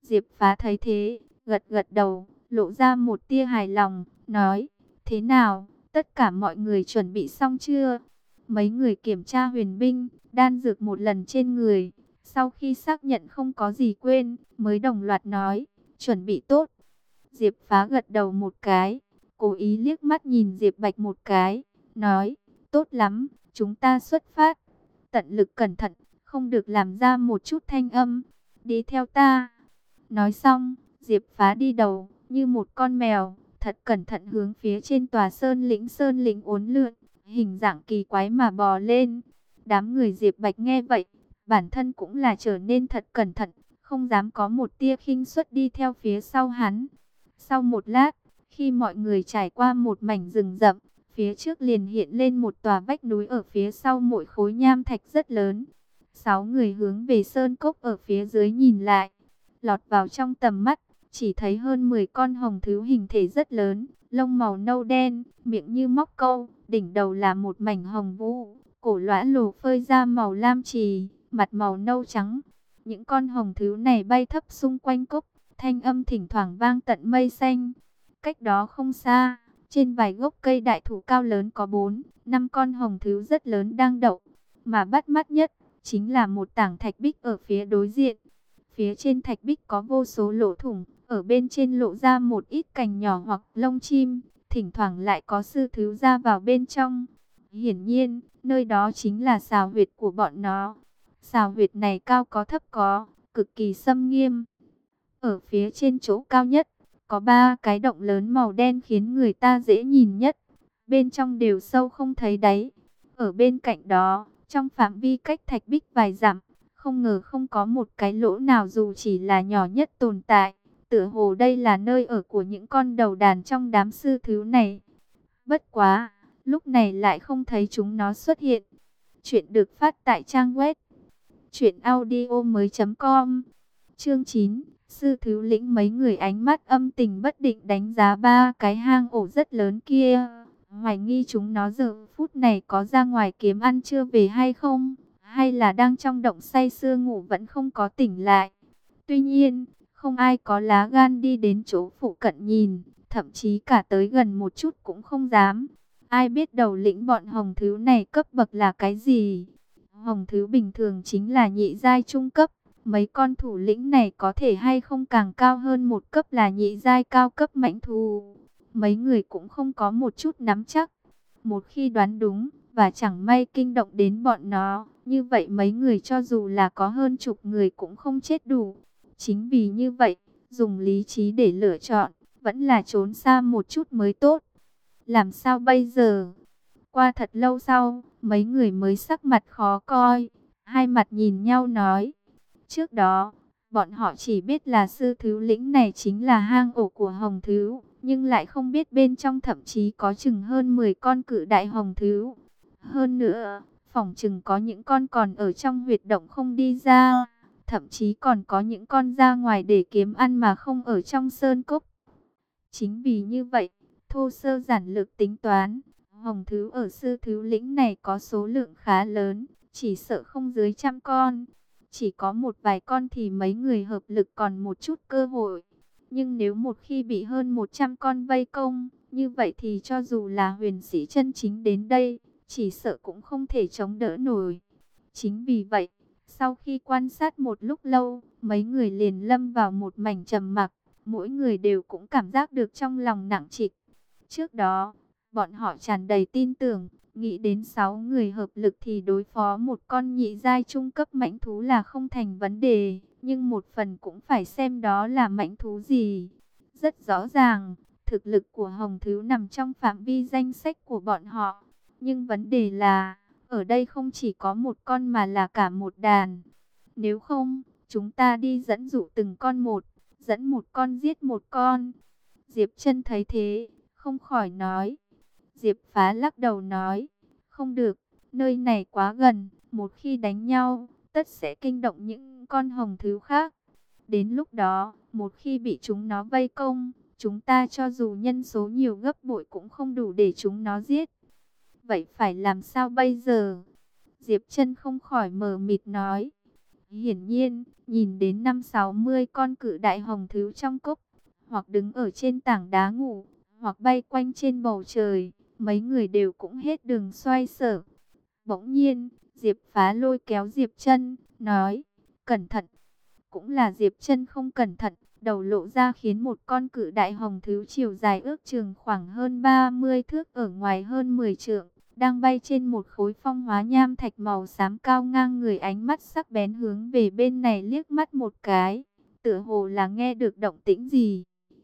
Diệp Phá thấy thế, gật gật đầu, lộ ra một tia hài lòng, nói, thế nào, tất cả mọi người chuẩn bị xong chưa? Mấy người kiểm tra huyền binh, đan dược một lần trên người, sau khi xác nhận không có gì quên, mới đồng loạt nói, chuẩn bị tốt. Diệp Phá gật đầu một cái, cố ý liếc mắt nhìn Diệp Bạch một cái, nói, tốt lắm, chúng ta xuất phát. Tận lực cẩn thận, không được làm ra một chút thanh âm, đi theo ta. Nói xong, Diệp Phá đi đầu, như một con mèo, thật cẩn thận hướng phía trên tòa sơn lĩnh uốn lượn, hình dạng kỳ quái mà bò lên. Đám người Diệp Bạch nghe vậy, bản thân cũng là trở nên thật cẩn thận, không dám có một tia khinh suất đi theo phía sau hắn. Sau một lát, khi mọi người trải qua một mảnh rừng rậm, phía trước liền hiện lên một tòa vách núi ở phía sau mỗi khối nham thạch rất lớn. 6 người hướng về sơn cốc ở phía dưới nhìn lại, lọt vào trong tầm mắt, chỉ thấy hơn 10 con hồng thú hình thể rất lớn, lông màu nâu đen, miệng như móc câu, đỉnh đầu là một mảnh hồng vũ, cổ lõa lồ phơi ra màu lam chì, mặt màu nâu trắng. Những con hồng thú này bay thấp xung quanh cốc, thanh âm thỉnh thoảng vang tận mây xanh. Cách đó không xa, trên vài gốc cây đại thụ cao lớn có 4, 5 con hồng thú rất lớn đang đậu, mà bắt mắt nhất chính là một tảng thạch bích ở phía đối diện. Phía trên thạch bích có vô số lỗ thủng, ở bên trên lộ ra một ít cành nhỏ hoặc lông chim, thỉnh thoảng lại có sư thú ra vào bên trong. Hiển nhiên, nơi đó chính là xào huyệt của bọn nó. Xào huyệt này cao có thấp có, cực kỳ xâm nghiêm. Ở phía trên chỗ cao nhất, có 3 cái động lớn màu đen khiến người ta dễ nhìn nhất. Bên trong đều sâu không thấy đáy. Ở bên cạnh đó, trong phạm vi cách thạch bích vài dặm, không ngờ không có một cái lỗ nào dù chỉ là nhỏ nhất tồn tại. Tựa hồ đây là nơi ở của những con đầu đàn trong đám sư thú này. Bất quá, lúc này lại không thấy chúng nó xuất hiện. Chuyện được phát tại trang web truyệnaudiomoi.com. Chương 9, sư thú lĩnh. Mấy người ánh mắt âm tình bất định đánh giá 3 cái hang ổ rất lớn kia, hoài nghi chúng nó giờ phút này có ra ngoài kiếm ăn chưa về hay không, hay là đang trong động say sưa ngủ vẫn không có tỉnh lại. Tuy nhiên, không ai có lá gan đi đến chỗ phụ cận nhìn, thậm chí cả tới gần một chút cũng không dám. Ai biết đầu lĩnh bọn hồng thú này cấp bậc là cái gì? Hồng thú bình thường chính là nhị giai trung cấp, mấy con thủ lĩnh này có thể hay không càng cao hơn một cấp là nhị giai cao cấp mãnh thú. Mấy người cũng không có một chút nắm chắc. Một khi đoán đúng, và chẳng may kinh động đến bọn nó, như vậy mấy người cho dù là có hơn chục người cũng không chết đủ. Chính vì như vậy, dùng lý trí để lựa chọn, vẫn là trốn xa một chút mới tốt. Làm sao bây giờ? Qua thật lâu sau, mấy người mới sắc mặt khó coi, hai mặt nhìn nhau nói. Trước đó, bọn họ chỉ biết là sư thú lĩnh này chính là hang ổ của hồng thú, nhưng lại không biết bên trong thậm chí có chừng hơn 10 con cự đại hồng thú. Hơn nữa, phỏng chừng có những con còn ở trong huyệt động không đi ra, thậm chí còn có những con ra ngoài để kiếm ăn mà không ở trong sơn cốc. Chính vì như vậy, thô sơ giản lược tính toán, hồng thú ở sư thú lĩnh này có số lượng khá lớn, chỉ sợ không dưới 100 con. Chỉ có một vài con thì mấy người hợp lực còn một chút cơ hội. Nhưng nếu một khi bị hơn 100 con vây công, như vậy thì cho dù là huyền sĩ chân chính đến đây, chỉ sợ cũng không thể chống đỡ nổi. Chính vì vậy, sau khi quan sát một lúc lâu, mấy người liền lâm vào một mảnh trầm mặc. Mỗi người đều cũng cảm giác được trong lòng nặng trịch. Trước đó, bọn họ tràn đầy tin tưởng, nghĩ đến 6 người hợp lực thì đối phó một con nhị giai trung cấp mãnh thú là không thành vấn đề. Nhưng một phần cũng phải xem đó là mãnh thú gì. Rất rõ ràng, thực lực của hồng thú nằm trong phạm vi danh sách của bọn họ. Nhưng vấn đề là, ở đây không chỉ có một con mà là cả một đàn. Nếu không, chúng ta đi dẫn dụ từng con một, dẫn một con giết một con. Diệp Chân thấy thế, không khỏi nói. Diệp Phá lắc đầu nói, không được, nơi này quá gần, một khi đánh nhau, tất sẽ kinh động những con hồng thú khác. Đến lúc đó, một khi bị chúng nó vây công, chúng ta cho dù nhân số nhiều gấp bội cũng không đủ để chúng nó giết. Vậy phải làm sao bây giờ? Diệp Chân không khỏi mờ mịt nói. Hiển nhiên, nhìn đến 5-60 con cự đại hồng thú trong cốc, hoặc đứng ở trên tảng đá ngủ, hoặc bay quanh trên bầu trời, mấy người đều cũng hết đường xoay sở. Bỗng nhiên, Diệp Phá lôi kéo Diệp Trân, nói, cẩn thận. Cũng là Diệp Trân không cẩn thận, đầu lộ ra khiến một con cự đại hồng thú chiều dài ước chừng khoảng hơn 30 thước ở ngoài hơn 10 trượng, đang bay trên một khối phong hóa nham thạch màu xám cao ngang người, ánh mắt sắc bén hướng về bên này liếc mắt một cái, tựa hồ là nghe được động tĩnh gì.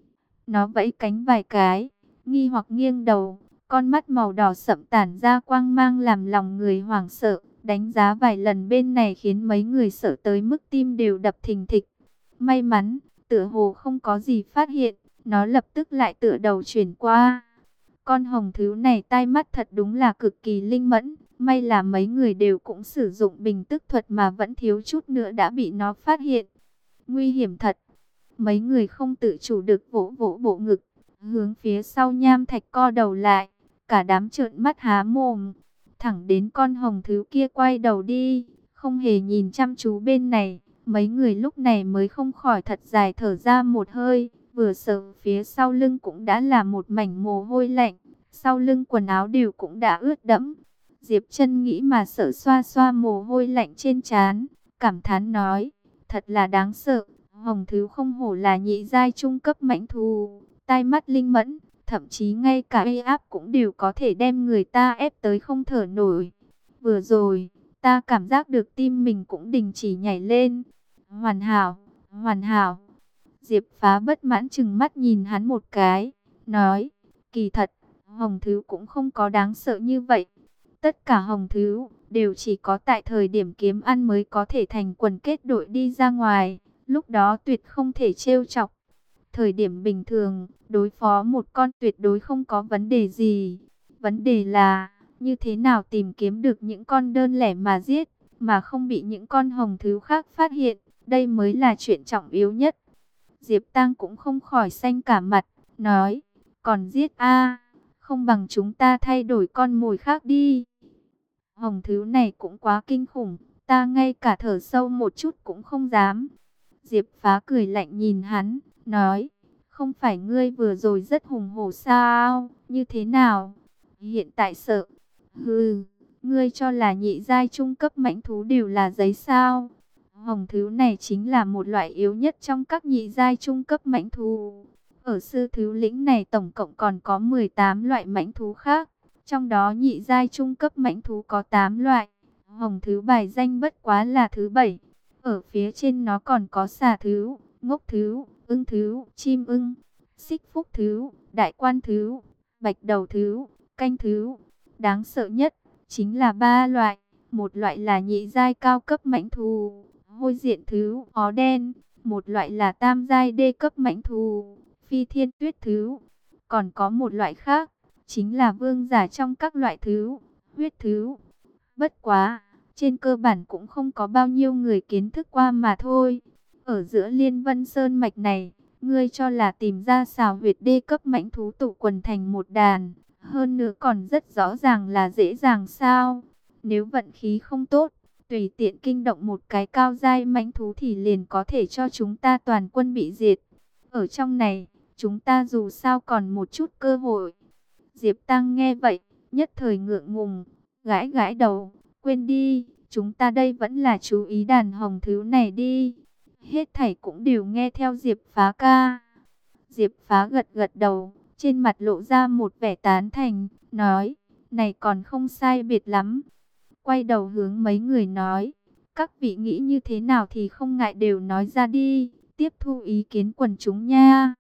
Nó vẫy cánh vài cái, nghi hoặc nghiêng đầu, con mắt màu đỏ sậm tản ra quang mang làm lòng người hoảng sợ, đánh giá vài lần bên này khiến mấy người sợ tới mức tim đều đập thình thịch. May mắn, tựa hồ không có gì phát hiện, nó lập tức lại tựa đầu chuyển qua. Con hồng thú này tai mắt thật đúng là cực kỳ linh mẫn, may là mấy người đều cũng sử dụng bình tức thuật mà vẫn thiếu chút nữa đã bị nó phát hiện. Nguy hiểm thật. Mấy người không tự chủ được vỗ vỗ bộ ngực, hướng phía sau nham thạch co đầu lại, cả đám trợn mắt há mồm, thẳng đến con hồng thú kia quay đầu đi, không hề nhìn chăm chú bên này. Mấy người lúc này mới không khỏi thật dài thở ra một hơi, vừa sợ phía sau lưng cũng đã là một mảnh mồ hôi lạnh, sau lưng quần áo đều cũng đã ướt đẫm. Diệp Trân nghĩ mà sợ, xoa xoa mồ hôi lạnh trên trán, cảm thán nói, thật là đáng sợ. Hồng thú không hổ là nhị giai trung cấp mãnh thú, tai mắt linh mẫn, thậm chí ngay cả uy áp cũng đều có thể đem người ta ép tới không thở nổi. Vừa rồi, ta cảm giác được tim mình cũng đình chỉ nhảy lên. Hoàn hảo, hoàn hảo. Diệp Phá bất mãn chừng mắt nhìn hắn một cái, nói, kỳ thật, hồng thú cũng không có đáng sợ như vậy. Tất cả hồng thú đều chỉ có tại thời điểm kiếm ăn mới có thể thành quần kết đội đi ra ngoài. Lúc đó tuyệt không thể trêu chọc. Thời điểm bình thường, đối phó một con tuyệt đối không có vấn đề gì. Vấn đề là, như thế nào tìm kiếm được những con đơn lẻ mà giết, mà không bị những con hồng thú khác phát hiện. Đây mới là chuyện trọng yếu nhất. Diệp Tăng cũng không khỏi xanh cả mặt, nói, còn giết không bằng chúng ta thay đổi con mồi khác đi. Hồng thú này cũng quá kinh khủng, ta ngay cả thở sâu một chút cũng không dám. Diệp Phá cười lạnh nhìn hắn, nói, không phải ngươi vừa rồi rất hùng hổ sao, như thế nào? Hiện tại sợ. Hừ, ngươi cho là nhị giai trung cấp mãnh thú đều là giấy sao? Hồng thú này chính là một loại yếu nhất trong các nhị giai trung cấp mãnh thú. Ở sư thú lĩnh này tổng cộng còn có 18 loại mãnh thú khác, trong đó nhị giai trung cấp mãnh thú có 8 loại. Hồng thú bài danh bất quá là thứ 7. Ở phía trên nó còn có xà thú, ngốc thú, ưng thú, chim ưng, xích phúc thú, đại quan thú, bạch đầu thú, canh thú. Đáng sợ nhất chính là 3 loại. Một loại là nhị giai cao cấp mãnh thú, hôi diện thú, ó đen. Một loại là tam giai đê cấp mãnh thú, phi thiên tuyết thú. Còn có một loại khác, chính là vương giả trong các loại thú, huyết thú. Bất quá, trên cơ bản cũng không có bao nhiêu người kiến thức qua mà thôi. Ở giữa Liên Vân Sơn mạch này, ngươi cho là tìm ra xào huyệt đê cấp mãnh thú tụ quần thành một đàn, hơn nữa còn rất rõ ràng là dễ dàng sao? Nếu vận khí không tốt, tùy tiện kinh động một cái cao giai mãnh thú thì liền có thể cho chúng ta toàn quân bị diệt. Ở trong này, chúng ta dù sao còn một chút cơ hội. Diệp Tăng nghe vậy, nhất thời ngượng ngùng, gãi gãi đầu, quên đi, chúng ta đây vẫn là chú ý đàn hồng thú này đi. Hết thảy cũng đều nghe theo Diệp Phá ca. Diệp Phá gật gật đầu, trên mặt lộ ra một vẻ tán thành, nói, này còn không sai biệt lắm. Quay đầu hướng mấy người nói, các vị nghĩ như thế nào thì không ngại đều nói ra đi, tiếp thu ý kiến quần chúng nha.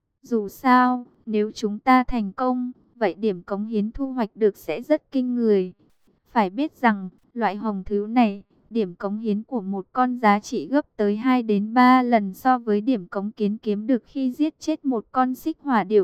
Dù sao, nếu chúng ta thành công, vậy điểm cống hiến thu hoạch được sẽ rất kinh người. Phải biết rằng, loại hồng thú này, điểm cống hiến của một con giá trị gấp tới 2 đến 3 lần so với điểm cống hiến kiếm được khi giết chết một con xích hỏa điểu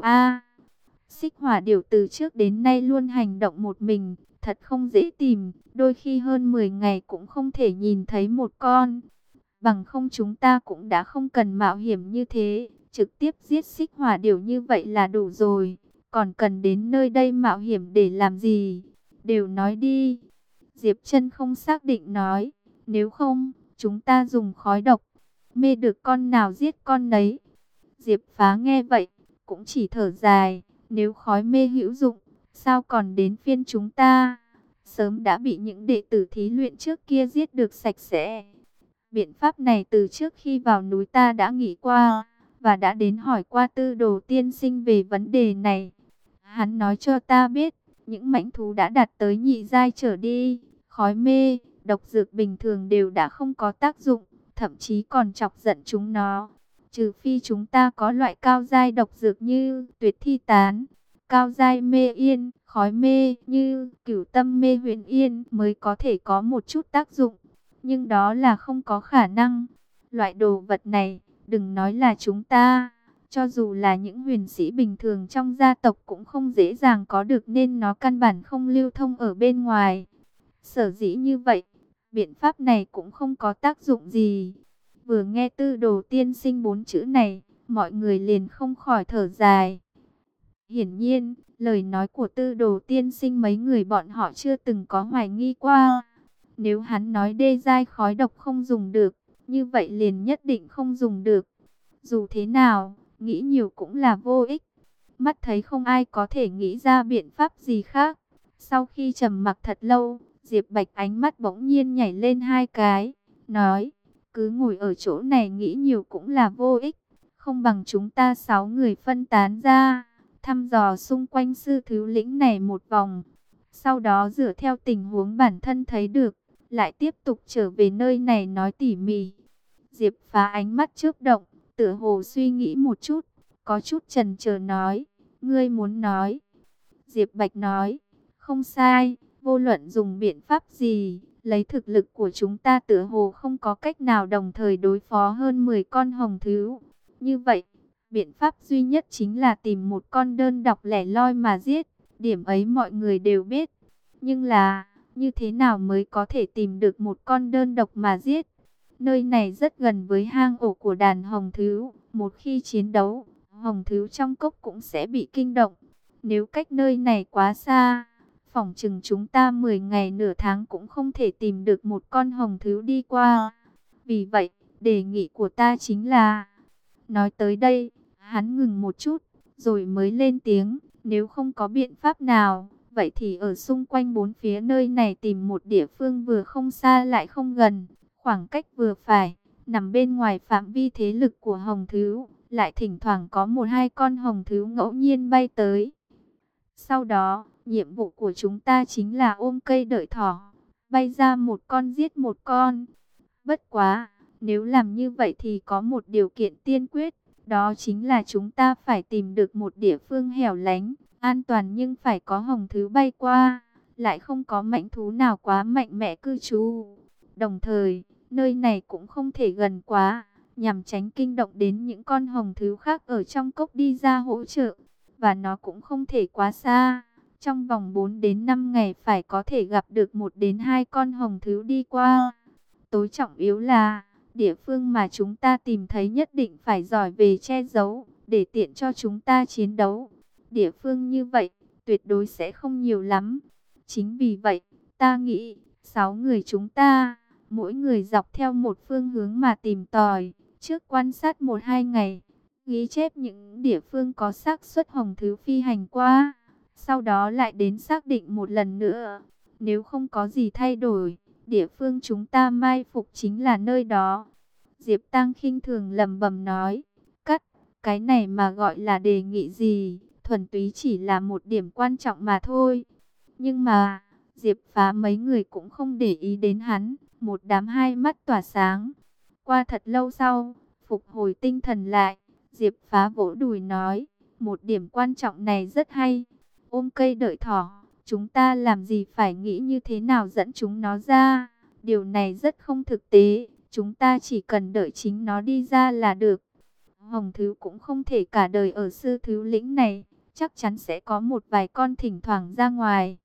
Xích hỏa điểu từ trước đến nay luôn hành động một mình, thật không dễ tìm, đôi khi hơn 10 ngày cũng không thể nhìn thấy một con. Bằng không chúng ta cũng đã không cần mạo hiểm như thế, trực tiếp giết xích hỏa điểu như vậy là đủ rồi, còn cần đến nơi đây mạo hiểm để làm gì? Đều nói đi. Diệp Trân không xác định nói, nếu không, chúng ta dùng khói độc, mê được con nào giết con nấy. Diệp Phá nghe vậy, cũng chỉ thở dài, nếu khói mê hữu dụng, sao còn đến phiên chúng ta? Sớm đã bị những đệ tử thí luyện trước kia giết được sạch sẽ. Biện pháp này từ trước khi vào núi ta đã nghĩ qua, và đã đến hỏi qua Tư Đồ tiên sinh về vấn đề này. Hắn nói cho ta biết, những mãnh thú đã đạt tới nhị giai trở đi, khói mê, độc dược bình thường đều đã không có tác dụng, thậm chí còn chọc giận chúng nó. Trừ phi chúng ta có loại cao giai độc dược như tuyệt thi tán, cao giai mê yên, khói mê như cửu tâm mê huyền yên mới có thể có một chút tác dụng. Nhưng đó là không có khả năng. Loại đồ vật này, đừng nói là chúng ta, cho dù là những huyền sĩ bình thường trong gia tộc cũng không dễ dàng có được, nên nó căn bản không lưu thông ở bên ngoài. Sở dĩ như vậy, biện pháp này cũng không có tác dụng gì. Vừa nghe Tư Đồ tiên sinh 4 chữ này, mọi người liền không khỏi thở dài. Hiển nhiên, lời nói của Tư Đồ tiên sinh mấy người bọn họ chưa từng có hoài nghi qua. Nếu hắn nói đê giai khói độc không dùng được, như vậy liền nhất định không dùng được. Dù thế nào, nghĩ nhiều cũng là vô ích. Mắt thấy không ai có thể nghĩ ra biện pháp gì khác. Sau khi trầm mặc thật lâu, Diệp Bạch ánh mắt bỗng nhiên nhảy lên 2 cái, nói, cứ ngồi ở chỗ này nghĩ nhiều cũng là vô ích. Không bằng chúng ta 6 người phân tán ra, thăm dò xung quanh sư thứ lĩnh này một vòng. Sau đó dựa theo tình huống bản thân thấy được, lại tiếp tục trở về nơi này nói tỉ mỉ. Diệp Phá ánh mắt chớp động, tựa hồ suy nghĩ một chút, có chút chần chờ nói, ngươi muốn nói. Diệp Bạch nói, không sai, vô luận dùng biện pháp gì, lấy thực lực của chúng ta tựa hồ không có cách nào đồng thời đối phó hơn 10 con hồng thú. Như vậy, biện pháp duy nhất chính là tìm một con đơn độc lẻ loi mà giết, điểm ấy mọi người đều biết. Nhưng là, như thế nào mới có thể tìm được một con đơn độc mà giết? Nơi này rất gần với hang ổ của đàn hồng thú, một khi chiến đấu, hồng thú trong cốc cũng sẽ bị kinh động. Nếu cách nơi này quá xa, phỏng chừng chúng ta 10 ngày nửa tháng cũng không thể tìm được một con hồng thú đi qua. Vì vậy, đề nghị của ta chính là... Nói tới đây, hắn ngừng một chút, rồi mới lên tiếng, nếu không có biện pháp nào, vậy thì ở xung quanh 4 phía nơi này tìm một địa phương vừa không xa lại không gần, khoảng cách vừa phải, nằm bên ngoài phạm vi thế lực của hồng thú, lại thỉnh thoảng có 1-2 con hồng thú ngẫu nhiên bay tới. Sau đó, nhiệm vụ của chúng ta chính là ôm cây đợi thỏ, bay ra một con giết một con. Bất quá, nếu làm như vậy thì có một điều kiện tiên quyết, đó chính là chúng ta phải tìm được một địa phương hẻo lánh, an toàn nhưng phải có hồng thú bay qua, lại không có mãnh thú nào quá mạnh mẽ cư trú. Đồng thời, nơi này cũng không thể gần quá, nhằm tránh kinh động đến những con hồng thú khác ở trong cốc đi ra hỗ trợ. Và nó cũng không thể quá xa, trong vòng 4 đến 5 ngày phải có thể gặp được 1 đến 2 con hồng thú đi qua. Tối trọng yếu là, địa phương mà chúng ta tìm thấy nhất định phải giỏi về che giấu, để tiện cho chúng ta chiến đấu. Địa phương như vậy, tuyệt đối sẽ không nhiều lắm. Chính vì vậy, ta nghĩ, 6 người chúng ta, mỗi người dọc theo một phương hướng mà tìm tòi, trước quan sát 1-2 ngày, ghi chép những địa phương có xác suất hồng thú phi hành qua, sau đó lại đến xác định một lần nữa. Nếu không có gì thay đổi, địa phương chúng ta mai phục chính là nơi đó. Diệp Tăng khinh thường lẩm bẩm nói, cắt, cái này mà gọi là đề nghị gì, thuần túy chỉ là một điểm quan trọng mà thôi. Nhưng mà, Diệp Phá mấy người cũng không để ý đến hắn, một đám hai mắt tỏa sáng. Qua thật lâu sau, phục hồi tinh thần lại, Diệp Phá vỗ đùi nói, một điểm quan trọng này rất hay. Ôm cây đợi thỏ, chúng ta làm gì phải nghĩ như thế nào dẫn chúng nó ra. Điều này rất không thực tế, chúng ta chỉ cần đợi chính nó đi ra là được. Hồng thú cũng không thể cả đời ở sư thứ lĩnh này, chắc chắn sẽ có một vài con thỉnh thoảng ra ngoài.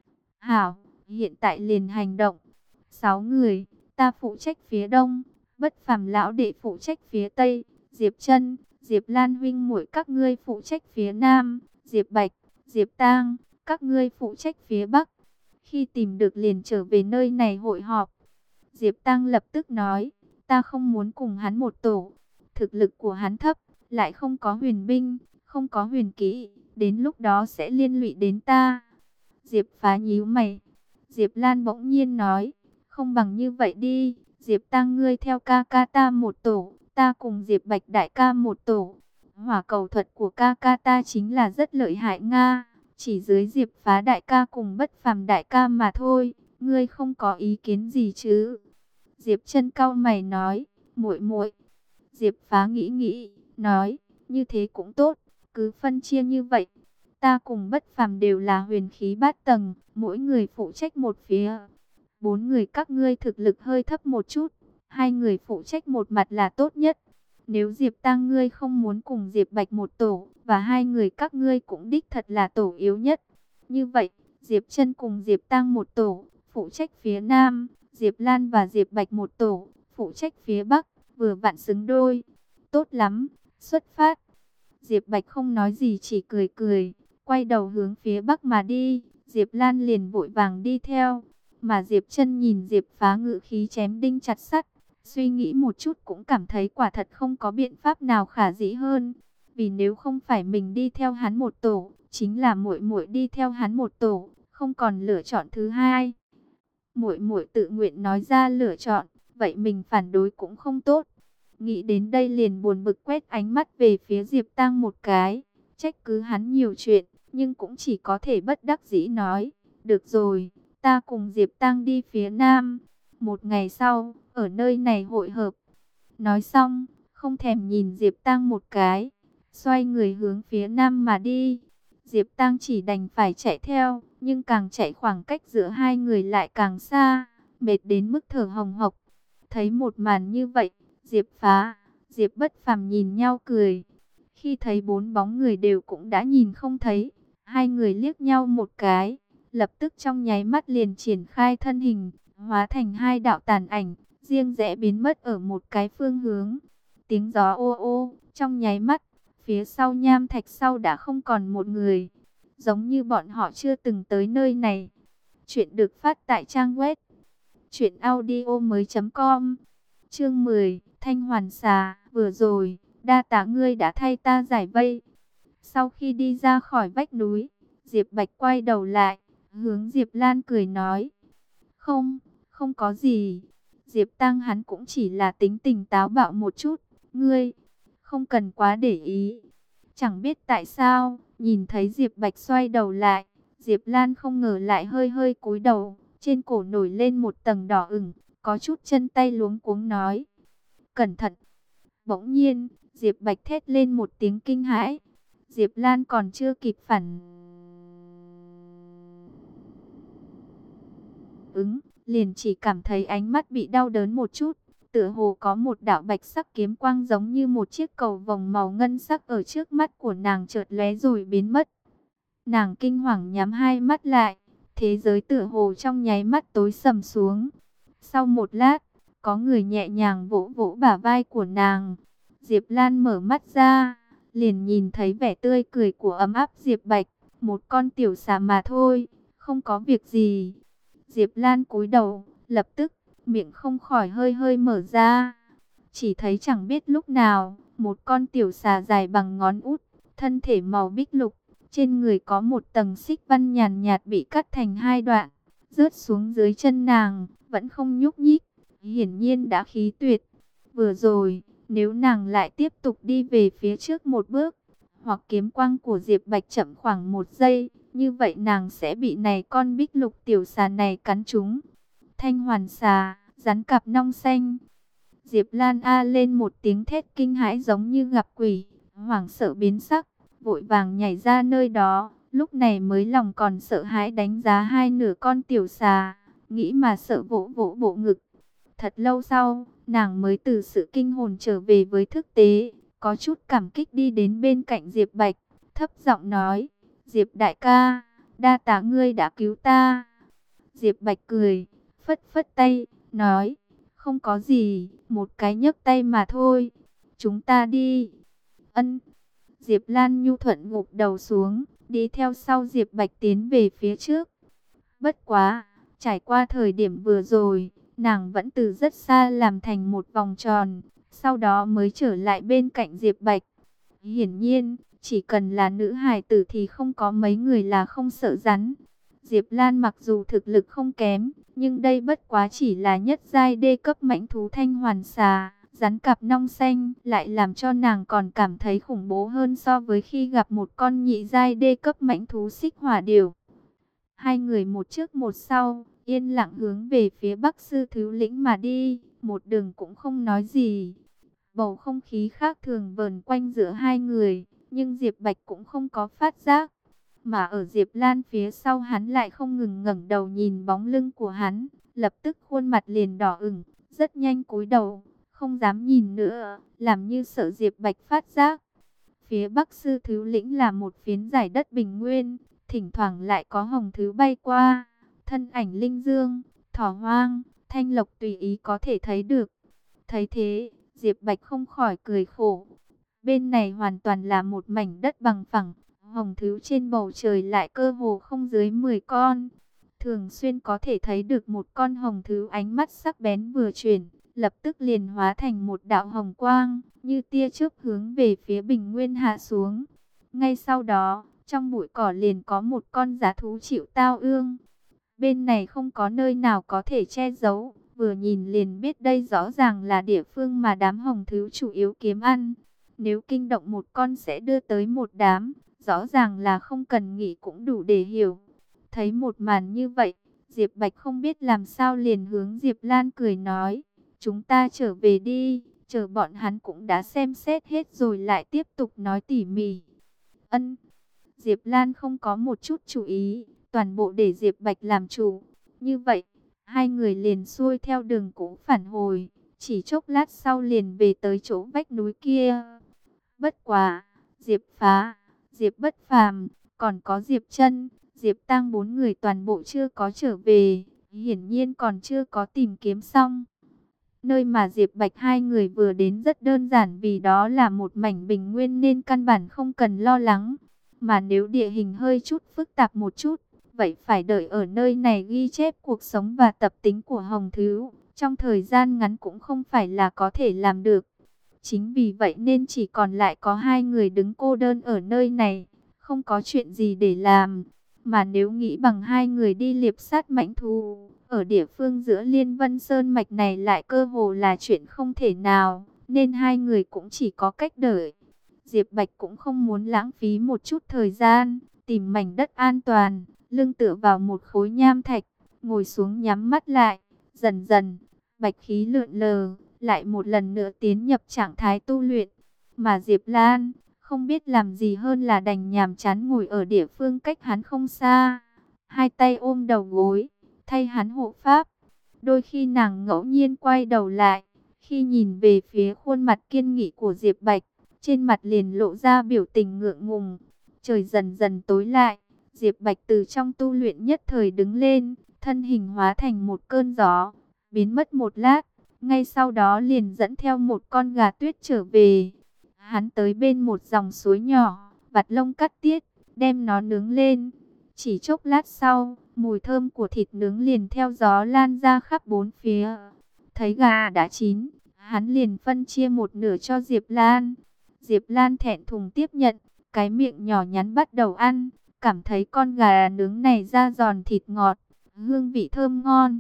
Hảo, hiện tại liền hành động. 6 người, ta phụ trách phía đông, Bất Phàm lão đệ phụ trách phía tây, Diệp Trân, Diệp Lan huynh muội các ngươi phụ trách phía nam, Diệp Bạch, Diệp Tang, các ngươi phụ trách phía bắc. Khi tìm được liền trở về nơi này hội họp. Diệp Tăng lập tức nói, ta không muốn cùng hắn một tổ. Thực lực của hắn thấp, lại không có huyền binh, không có huyền kỹ, đến lúc đó sẽ liên lụy đến ta. Diệp Phá nhíu mày. Diệp Lan bỗng nhiên nói, không bằng như vậy đi, Diệp Tăng ngươi theo ca ca ta một tổ, ta cùng Diệp Bạch đại ca một tổ. Hỏa cầu thuật của ca ca ta chính là rất lợi hại Nga, chỉ dưới Diệp Phá đại ca cùng Bất Phàm đại ca mà thôi, ngươi không có ý kiến gì chứ? Diệp Chân cau mày nói, muội muội. Diệp Phá nghĩ nghĩ, nói, như thế cũng tốt, cứ phân chia như vậy. Ta cùng Bất Phàm đều là huyền khí bát tầng, mỗi người phụ trách một phía. 4 người các ngươi thực lực hơi thấp một chút, 2 người phụ trách một mặt là tốt nhất. Nếu Diệp Tăng ngươi không muốn cùng Diệp Bạch một tổ, và 2 người các ngươi cũng đích thật là tổ yếu nhất. Như vậy, Diệp Chân cùng Diệp Tăng một tổ, phụ trách phía Nam, Diệp Lan và Diệp Bạch một tổ, phụ trách phía Bắc, vừa vặn xứng đôi. Tốt lắm, xuất phát. Diệp Bạch không nói gì chỉ cười cười, quay đầu hướng phía Bắc mà đi. Diệp Lan liền vội vàng đi theo, mà Diệp Chân nhìn Diệp Phá ngự khí chém đinh chặt sắt, suy nghĩ một chút cũng cảm thấy quả thật không có biện pháp nào khả dĩ hơn. Vì nếu không phải mình đi theo hắn một tổ, chính là muội muội đi theo hắn một tổ, không còn lựa chọn thứ hai. Muội muội tự nguyện nói ra lựa chọn, vậy mình phản đối cũng không tốt. Nghĩ đến đây liền buồn bực quét ánh mắt về phía Diệp Tăng một cái, trách cứ hắn nhiều chuyện, nhưng cũng chỉ có thể bất đắc dĩ nói, được rồi, ta cùng Diệp Tăng đi phía Nam, một ngày sau, ở nơi này hội hợp. Nói xong, không thèm nhìn Diệp Tăng một cái, xoay người hướng phía Nam mà đi. Diệp Tăng chỉ đành phải chạy theo, nhưng càng chạy khoảng cách giữa hai người lại càng xa, mệt đến mức thở hồng hộc. Thấy một màn như vậy, Diệp Phá, Diệp Bất Phàm nhìn nhau cười. Khi thấy 4 bóng người đều cũng đã nhìn không thấy, hai người liếc nhau một cái, lập tức trong nháy mắt liền triển khai thân hình, hóa thành 2 đạo tàn ảnh, riêng rẽ biến mất ở một cái phương hướng. Tiếng gió ô ô, trong nháy mắt, phía sau nham thạch sau đã không còn một người, giống như bọn họ chưa từng tới nơi này. Chuyện được phát tại trang web truyệnaudiomoi.com. Chương 10, Thanh Hoàn Xà, vừa rồi, đa tạ ngươi đã thay ta giải vây. Sau khi đi ra khỏi vách núi, Diệp Bạch quay đầu lại, hướng Diệp Lan cười nói, không, không có gì. Diệp Tăng hắn cũng chỉ là tính tình táo bạo một chút, ngươi không cần quá để ý. Chẳng biết tại sao, nhìn thấy Diệp Bạch xoay đầu lại, Diệp Lan không ngờ lại hơi hơi cúi đầu, trên cổ nổi lên một tầng đỏ ửng, có chút chân tay luống cuống nói, cẩn thận. Bỗng nhiên, Diệp Bạch thét lên một tiếng kinh hãi. Diệp Lan còn chưa kịp phản ứng, liền chỉ cảm thấy ánh mắt bị đau đớn một chút, tựa hồ có một đạo bạch sắc kiếm quang giống như một chiếc cầu vồng màu ngân sắc ở trước mắt của nàng chợt lóe rồi biến mất. Nàng kinh hoàng nhắm hai mắt lại, thế giới tựa hồ trong nháy mắt tối sầm xuống. Sau một lát, có người nhẹ nhàng vỗ vỗ bả vai của nàng. Diệp Lan mở mắt ra, liền nhìn thấy vẻ tươi cười của ấm áp Diệp Bạch, một con tiểu xà mà thôi, không có việc gì. Diệp Lan cúi đầu, lập tức, miệng không khỏi hơi hơi mở ra. Chỉ thấy chẳng biết lúc nào, một con tiểu xà dài bằng ngón út, thân thể màu bích lục, trên người có một tầng xích văn nhàn nhạt bị cắt thành 2 đoạn, rớt xuống dưới chân nàng, vẫn không nhúc nhích, hiển nhiên đã khí tuyệt. Vừa rồi, nếu nàng lại tiếp tục đi về phía trước một bước, hoặc kiếm quang của Diệp Bạch chậm khoảng 1 giây, như vậy nàng sẽ bị này con bích lục tiểu xà này cắn trúng. Thanh Hoàn Xà, rắn cặp nong xanh. Diệp Lan a lên một tiếng thét kinh hãi giống như gặp quỷ, hoảng sợ biến sắc, vội vàng nhảy ra nơi đó, lúc này mới lòng còn sợ hãi đánh giá hai nửa con tiểu xà, nghĩ mà sợ vỗ vỗ bộ ngực. Thật lâu sau, nàng mới từ sự kinh hồn trở về với thực tế, có chút cảm kích đi đến bên cạnh Diệp Bạch, thấp giọng nói, Diệp đại ca, đa tạ ngươi đã cứu ta. Diệp Bạch cười, phất phất tay, nói, không có gì, một cái nhấc tay mà thôi, chúng ta đi. Ân. Diệp Lan nhu thuận gục đầu xuống, đi theo sau Diệp Bạch tiến về phía trước. Bất quá, trải qua thời điểm vừa rồi, nàng vẫn từ rất xa làm thành một vòng tròn, sau đó mới trở lại bên cạnh Diệp Bạch. Hiển nhiên, chỉ cần là nữ hài tử thì không có mấy người là không sợ rắn. Diệp Lan mặc dù thực lực không kém, nhưng đây bất quá chỉ là nhất giai đê cấp mãnh thú thanh hoàn xà. Rắn cặp nong xanh lại làm cho nàng còn cảm thấy khủng bố hơn so với khi gặp một con nhị giai đê cấp mãnh thú xích hỏa điểu. Hai người một trước một sau, yên lặng hướng về phía Bắc Sư Thứ Lĩnh mà đi, một đường cũng không nói gì. Bầu không khí khác thường vờn quanh giữa hai người, nhưng Diệp Bạch cũng không có phát giác. Mà ở Diệp Lan phía sau hắn lại không ngừng ngẩng đầu nhìn bóng lưng của hắn, lập tức khuôn mặt liền đỏ ửng, rất nhanh cúi đầu, không dám nhìn nữa, làm như sợ Diệp Bạch phát giác. Phía Bắc Sư Thứ Lĩnh là một phiến giải đất bình nguyên, thỉnh thoảng lại có hồng thứ bay qua, thân ảnh linh dương, thỏ hoang, thanh lộc tùy ý có thể thấy được. Thấy thế, Diệp Bạch không khỏi cười khổ. Bên này hoàn toàn là một mảnh đất bằng phẳng, hồng thú trên bầu trời lại cơ hồ không dưới 10 con. Thường xuyên có thể thấy được một con hồng thú ánh mắt sắc bén vừa chuyển, lập tức liền hóa thành một đạo hồng quang, như tia chớp hướng về phía bình nguyên hạ xuống. Ngay sau đó, trong bụi cỏ liền có một con dã thú chịu tao ương. Bên này không có nơi nào có thể che giấu, vừa nhìn liền biết đây rõ ràng là địa phương mà đám hồng thú chủ yếu kiếm ăn. Nếu kinh động một con sẽ đưa tới một đám, rõ ràng là không cần nghĩ cũng đủ để hiểu. Thấy một màn như vậy, Diệp Bạch không biết làm sao liền hướng Diệp Lan cười nói, chúng ta trở về đi, chờ bọn hắn cũng đã xem xét hết rồi lại tiếp tục nói tỉ mỉ. Ân. Diệp Lan không có một chút chú ý, toàn bộ để Diệp Bạch làm chủ. Như vậy, hai người liền xuôi theo đường cũ phản hồi, chỉ chốc lát sau liền về tới chỗ vách núi kia. Bất quá, Diệp Phá, Diệp Bất Phàm, còn có Diệp Chân, Diệp Tăng bốn người toàn bộ chưa có trở về, hiển nhiên còn chưa có tìm kiếm xong. Nơi mà Diệp Bạch hai người vừa đến rất đơn giản vì đó là một mảnh bình nguyên nên căn bản không cần lo lắng. Mà nếu địa hình hơi chút phức tạp một chút, vậy phải đợi ở nơi này ghi chép cuộc sống và tập tính của hồng thú. Trong thời gian ngắn cũng không phải là có thể làm được. Chính vì vậy nên chỉ còn lại có hai người đứng cô đơn ở nơi này, không có chuyện gì để làm. Mà nếu nghĩ bằng hai người đi liệp sát mãnh thú, ở địa phương giữa Liên Vân Sơn Mạch này lại cơ hồ là chuyện không thể nào, nên hai người cũng chỉ có cách đợi. Diệp Bạch cũng không muốn lãng phí một chút thời gian, tìm mảnh đất an toàn, lưng tựa vào một khối nham thạch, ngồi xuống nhắm mắt lại, dần dần, bạch khí lượn lờ, lại một lần nữa tiến nhập trạng thái tu luyện. Mà Diệp Lan không biết làm gì hơn là đành nhàm chán ngồi ở địa phương cách hắn không xa, hai tay ôm đầu gối, thay hắn hộ pháp. Đôi khi nàng ngẫu nhiên quay đầu lại, khi nhìn về phía khuôn mặt kiên nghị của Diệp Bạch, trên mặt liền lộ ra biểu tình ngượng ngùng. Trời dần dần tối lại, Diệp Bạch từ trong tu luyện nhất thời đứng lên, thân hình hóa thành một cơn gió, biến mất một lát, ngay sau đó liền dẫn theo một con gà tuyết trở về. Hắn tới bên một dòng suối nhỏ, vặt lông cắt tiết, đem nó nướng lên. Chỉ chốc lát sau, mùi thơm của thịt nướng liền theo gió lan ra khắp bốn phía. Thấy gà đã chín, hắn liền phân chia một nửa cho Diệp Lan. Diệp Lan thẹn thùng tiếp nhận, cái miệng nhỏ nhắn bắt đầu ăn, cảm thấy con gà nướng này da giòn thịt ngọt, hương vị thơm ngon.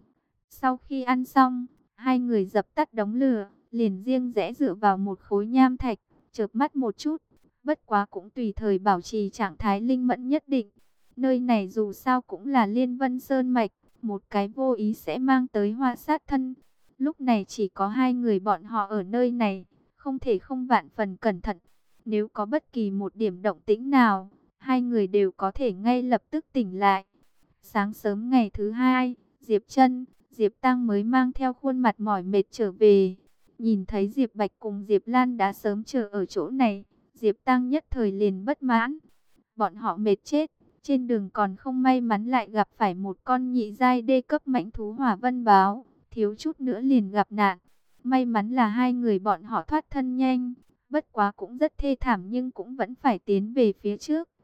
Sau khi ăn xong, hai người dập tắt đống lửa, liền riêng rẽ dựa vào một khối nham thạch, chợp mắt một chút, bất quá cũng tùy thời bảo trì trạng thái linh mẫn nhất định. Nơi này dù sao cũng là Liên Vân Sơn Mạch, một cái vô ý sẽ mang tới họa sát thân. Lúc này chỉ có hai người bọn họ ở nơi này, không thể không vạn phần cẩn thận. Nếu có bất kỳ một điểm động tĩnh nào, hai người đều có thể ngay lập tức tỉnh lại. Sáng sớm ngày thứ hai, Diệp Chân, Diệp Tăng mới mang theo khuôn mặt mỏi mệt trở về. Nhìn thấy Diệp Bạch cùng Diệp Lan đã sớm chờ ở chỗ này, Diệp Tăng nhất thời liền bất mãn. Bọn họ mệt chết, trên đường còn không may mắn lại gặp phải một con nhị giai đê cấp mãnh thú hỏa vân báo, thiếu chút nữa liền gặp nạn. May mắn là hai người bọn họ thoát thân nhanh, bất quá cũng rất thê thảm nhưng cũng vẫn phải tiến về phía trước.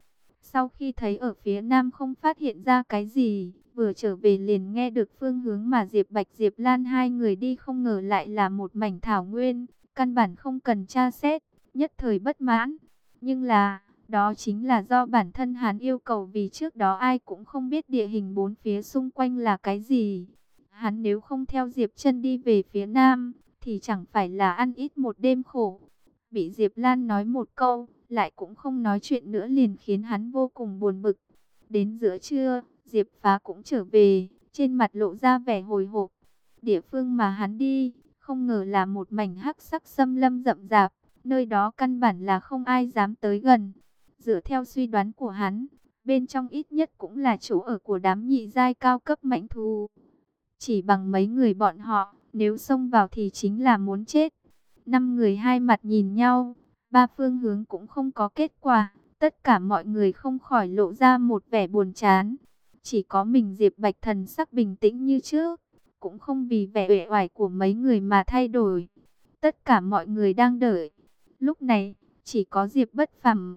Sau khi thấy ở phía nam không phát hiện ra cái gì, vừa trở về liền nghe được phương hướng mà Diệp Bạch Diệp Lan hai người đi không ngờ lại là một mảnh thảo nguyên, căn bản không cần tra xét, nhất thời bất mãn. Nhưng là, đó chính là do bản thân hắn yêu cầu vì trước đó ai cũng không biết địa hình bốn phía xung quanh là cái gì. Hắn nếu không theo Diệp Chân đi về phía nam, thì chẳng phải là ăn ít một đêm khổ. Bị Diệp Lan nói một câu, lại cũng không nói chuyện nữa liền khiến hắn vô cùng buồn bực. Đến giữa trưa, Diệp Phá cũng trở về, trên mặt lộ ra vẻ hồi hộp. Địa phương mà hắn đi, không ngờ là một mảnh hắc sắc xâm lâm rậm rạp, nơi đó căn bản là không ai dám tới gần. Dựa theo suy đoán của hắn, bên trong ít nhất cũng là chỗ ở của đám nhị giai cao cấp mãnh thú. Chỉ bằng mấy người bọn họ, nếu xông vào thì chính là muốn chết. Năm người hai mặt nhìn nhau, ba phương hướng cũng không có kết quả. Tất cả mọi người không khỏi lộ ra một vẻ buồn chán. Chỉ có mình Diệp Bạch thần sắc bình tĩnh như trước, cũng không vì vẻ uể oải của mấy người mà thay đổi. Tất cả mọi người đang đợi. Lúc này, chỉ có Diệp Bất Phàm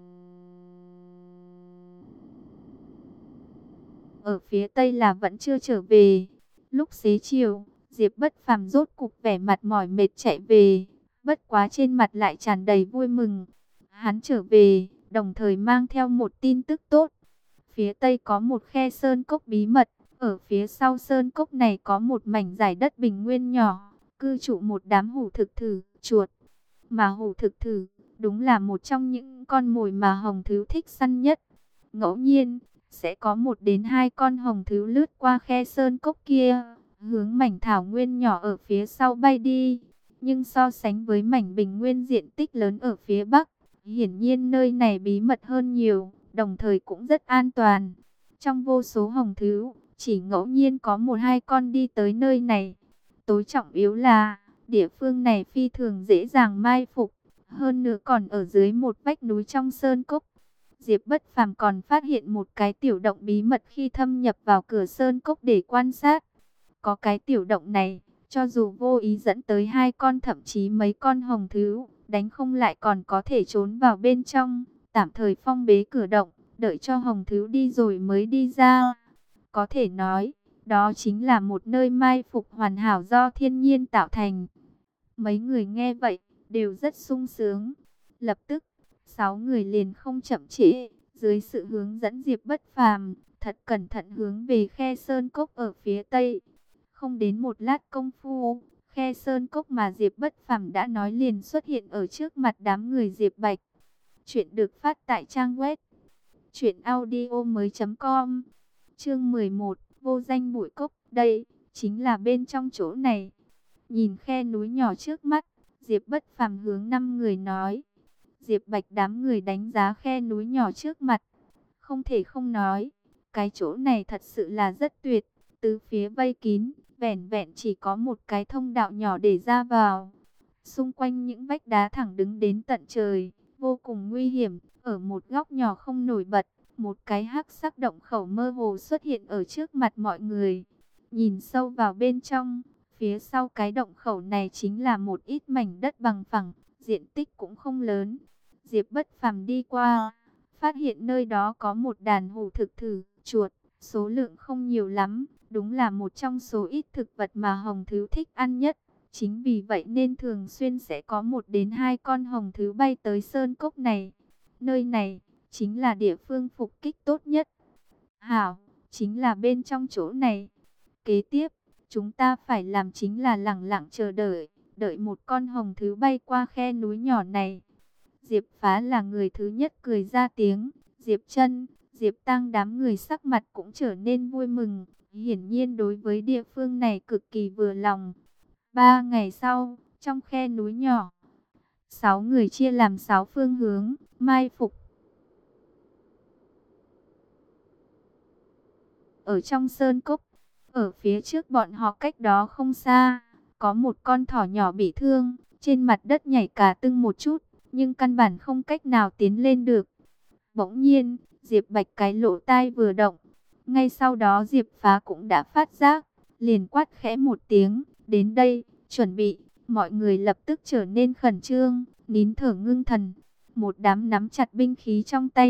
ở phía tây là vẫn chưa trở về. Lúc xế chiều, Diệp Bất Phàm rốt cục vẻ mặt mỏi mệt chạy về, bất quá trên mặt lại tràn đầy vui mừng. Hắn trở về, đồng thời mang theo một tin tức tốt. Phía tây có một khe sơn cốc bí mật, ở phía sau sơn cốc này có một mảnh giải đất bình nguyên nhỏ, cư trụ một đám hủ thực thử, chuột. Mà hủ thực thử, đúng là một trong những con mồi mà Hồng Thứu thích săn nhất. Ngẫu nhiên, sẽ có 1 đến 2 con hồng thứu lướt qua khe sơn cốc kia, hướng mảnh thảo nguyên nhỏ ở phía sau bay đi. Nhưng so sánh với mảnh bình nguyên diện tích lớn ở phía bắc, hiển nhiên nơi này bí mật hơn nhiều, đồng thời cũng rất an toàn. Trong vô số hồng thứu, chỉ ngẫu nhiên có 1-2 con đi tới nơi này. Tối trọng yếu là, địa phương này phi thường dễ dàng mai phục, hơn nữa còn ở dưới một vách núi trong sơn cốc. Diệp Bất Phàm còn phát hiện một cái tiểu động bí mật khi thâm nhập vào cửa sơn cốc để quan sát. Có cái tiểu động này, cho dù vô ý dẫn tới 2 con thậm chí mấy con hồng thứu, đánh không lại còn có thể trốn vào bên trong, tạm thời phong bế cửa động, đợi cho hồng thứu đi rồi mới đi ra. Có thể nói, đó chính là một nơi mai phục hoàn hảo do thiên nhiên tạo thành. Mấy người nghe vậy, đều rất sung sướng. Lập tức, 6 người liền không chậm trễ, dưới sự hướng dẫn Diệp Bất Phàm, thật cẩn thận hướng về khe sơn cốc ở phía tây. Không đến một lát công phu, khe sơn cốc mà Diệp Bất Phàm đã nói liền xuất hiện ở trước mặt đám người Diệp Bạch. Chuyện được phát tại trang web truyệnaudiomoi.com. Chương 11, vô danh bụi cốc, đây chính là bên trong chỗ này. Nhìn khe núi nhỏ trước mắt, Diệp Bất Phàm hướng 5 người nói. Diệp Bạch đám người đánh giá khe núi nhỏ trước mặt. Không thể không nói, cái chỗ này thật sự là rất tuyệt. Tứ phía vây kín, vẻn vẹn chỉ có một cái thông đạo nhỏ để ra vào. Xung quanh những vách đá thẳng đứng đến tận trời, vô cùng nguy hiểm. Ở một góc nhỏ không nổi bật, một cái hắc sắc động khẩu mơ hồ xuất hiện ở trước mặt mọi người. Nhìn sâu vào bên trong, phía sau cái động khẩu này chính là một ít mảnh đất bằng phẳng, diện tích cũng không lớn. Diệp Bất Phàm đi qua, phát hiện nơi đó có một đàn hổ thực thử, chuột, số lượng không nhiều lắm, đúng là một trong số ít thực vật mà hồng thứu thích ăn nhất. Chính vì vậy nên thường xuyên sẽ có 1 đến 2 con hồng thứu bay tới sơn cốc này. Nơi này chính là địa phương phục kích tốt nhất. Hảo, chính là bên trong chỗ này. Kế tiếp, chúng ta phải làm chính là lẳng lặng chờ đợi, đợi một con hồng thứu bay qua khe núi nhỏ này. Diệp Phá là người thứ nhất cười ra tiếng. Diệp Chân, Diệp Tăng đám người sắc mặt cũng trở nên vui mừng. Hiển nhiên đối với địa phương này cực kỳ vừa lòng. 3 ngày sau, trong khe núi nhỏ, 6 người chia làm 6 phương hướng, mai phục. Ở trong sơn cốc, ở phía trước bọn họ cách đó không xa, có một con thỏ nhỏ bị thương, trên mặt đất nhảy cả tưng một chút, nhưng căn bản không cách nào tiến lên được. Bỗng nhiên, Diệp Bạch cái lỗ tai vừa động. Ngay sau đó Diệp Phá cũng đã phát giác, liền quát khẽ một tiếng, đến đây, chuẩn bị. Mọi người lập tức trở nên khẩn trương, nín thở ngưng thần. Một đám nắm chặt binh khí trong tay,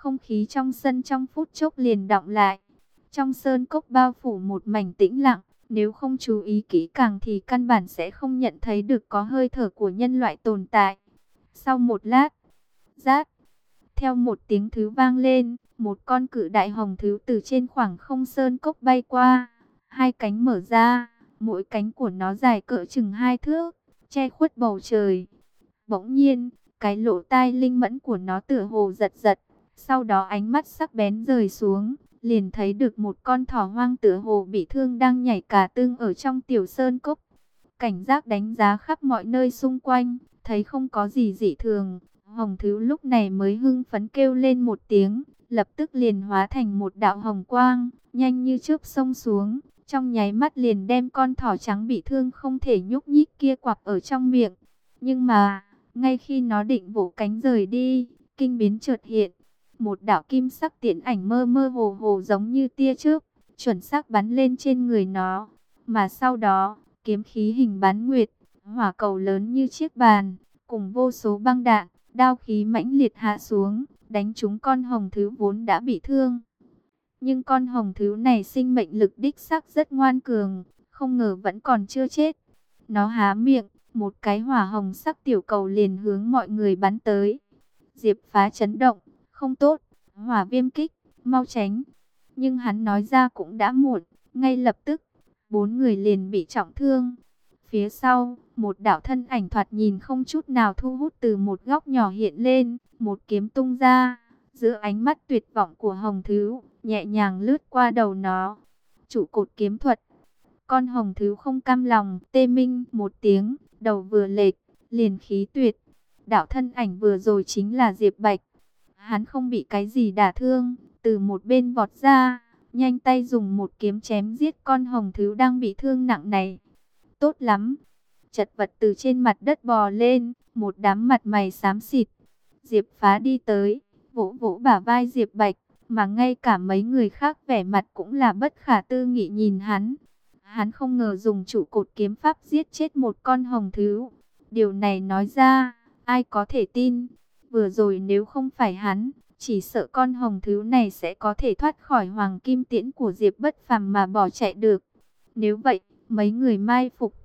Không khí trong sân trong phút chốc liền đọng lại. Trong sơn cốc bao phủ một mảnh tĩnh lặng, nếu không chú ý kỹ càng thì căn bản sẽ không nhận thấy được có hơi thở của nhân loại tồn tại. Sau một lát, rát, theo một tiếng thứ vang lên, một con cự đại hồng thú từ trên khoảng không sơn cốc bay qua. Hai cánh mở ra, mỗi cánh của nó dài cỡ chừng 2 thước, che khuất bầu trời. Bỗng nhiên, cái lỗ tai linh mẫn của nó tựa hồ giật giật, sau đó ánh mắt sắc bén rời xuống, liền thấy được một con thỏ hoang tựa hồ bị thương đang nhảy cà tưng ở trong tiểu sơn cốc. Cảnh giác đánh giá khắp mọi nơi xung quanh, thấy không có gì dị thường, hồng thú lúc này mới hưng phấn kêu lên một tiếng, lập tức liền hóa thành một đạo hồng quang, nhanh như chớp xông xuống, trong nháy mắt liền đem con thỏ trắng bị thương không thể nhúc nhích kia quặp ở trong miệng. Nhưng mà, ngay khi nó định vỗ cánh rời đi, kinh biến chợt hiện, một đạo kim sắc tiễn ảnh mơ mơ hồ hồ giống như tia chớp, chuẩn xác bắn lên trên người nó, mà sau đó, kiếm khí hình bán nguyệt, hỏa cầu lớn như chiếc bàn, cùng vô số băng đạn, đao khí mãnh liệt hạ xuống, đánh trúng con hồng thú vốn đã bị thương. Nhưng con hồng thú này sinh mệnh lực đích xác rất ngoan cường, không ngờ vẫn còn chưa chết. Nó há miệng, một cái hỏa hồng sắc tiểu cầu liền hướng mọi người bắn tới. Diệp Phá chấn động, không tốt, hỏa viêm kích, mau tránh. Nhưng hắn nói ra cũng đã muộn, ngay lập tức, 4 người liền bị trọng thương. Phía sau, một đạo thân ảnh thoạt nhìn không chút nào thu hút từ một góc nhỏ hiện lên, một kiếm tung ra, giữa ánh mắt tuyệt vọng của hồng thú, nhẹ nhàng lướt qua đầu nó. Trụ cột kiếm thuật. Con hồng thú không cam lòng, tê minh một tiếng, đầu vừa lệch, liền khí tuyệt. Đạo thân ảnh vừa rồi chính là Diệp Bạch. Hắn không bị cái gì đả thương, từ một bên vọt ra, nhanh tay dùng một kiếm chém giết con hồng thú đang bị thương nặng này. Tốt lắm. Chật vật từ trên mặt đất bò lên, một đám mặt mày xám xịt. Diệp Phá đi tới, vỗ vỗ bả vai Diệp Bạch, mà ngay cả mấy người khác vẻ mặt cũng là bất khả tư nghị nhìn hắn. Hắn không ngờ dùng trụ cột kiếm pháp giết chết một con hồng thú. Điều này nói ra, ai có thể tin. Vừa rồi nếu không phải hắn, chỉ sợ con hồng thú này sẽ có thể thoát khỏi hoàng kim tiễn của Diệp Bất Phàm mà bỏ chạy được. Nếu vậy, mấy người mai phục